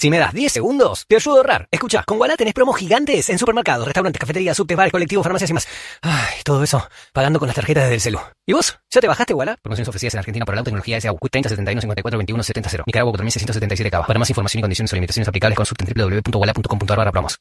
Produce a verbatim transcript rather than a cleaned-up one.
Si me das diez segundos, te ayudo a ahorrar. Escucha, con Ualá tenés promos gigantes en supermercados, restaurantes, cafeterías, subtes, bares, colectivos, farmacias y más. Ay, todo eso pagando con las tarjetas desde el celu. ¿Y vos? ¿Ya te bajaste Ualá? Promociones ofrecidas en Argentina por la tecnología S A U. treinta setenta y uno cincuenta y cuatro veintiuno setenta. Nicaragua cuatro mil seiscientos setenta y siete Cava. Para más información y condiciones o limitaciones aplicables, consulta en w w w punto ualá punto com punto a r barra promos.